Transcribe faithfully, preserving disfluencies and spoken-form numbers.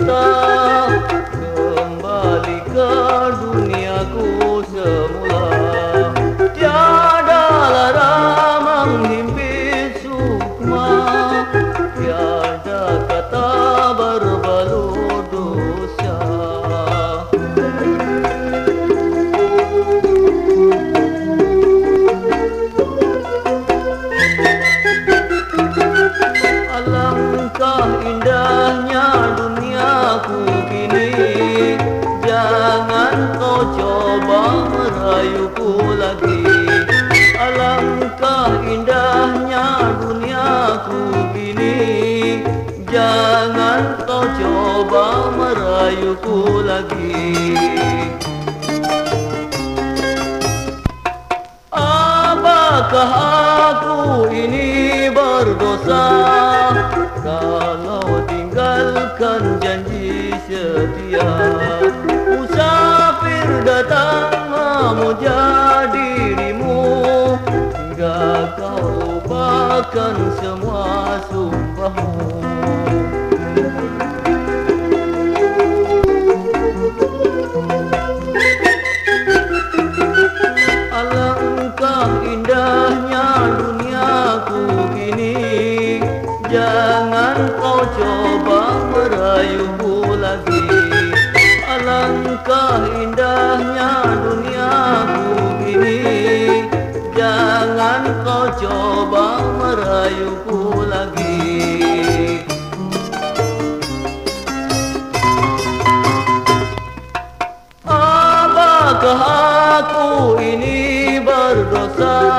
cinta, kembali ke duniaku semula. Tiada lara menghimpit sukma, tiada kata berbalut dosa. Alangkah indahnya duniaku kini, jangan kau coba merayuku lagi. Alangkah indahnya duniaku kini, jangan kau coba merayuku lagi. Apakah aku ini berdosa kalau tinggalkan janji setia? Musafir datang memuja dirimu, hingga kau lupakan semua sumpahmu. Alangkah indahnya duniaku kini, jangan kau coba merayuku lagi. Alangkah indahnya duniaku kini, jangan kau coba merayuku lagi. Apakah aku ini berdosa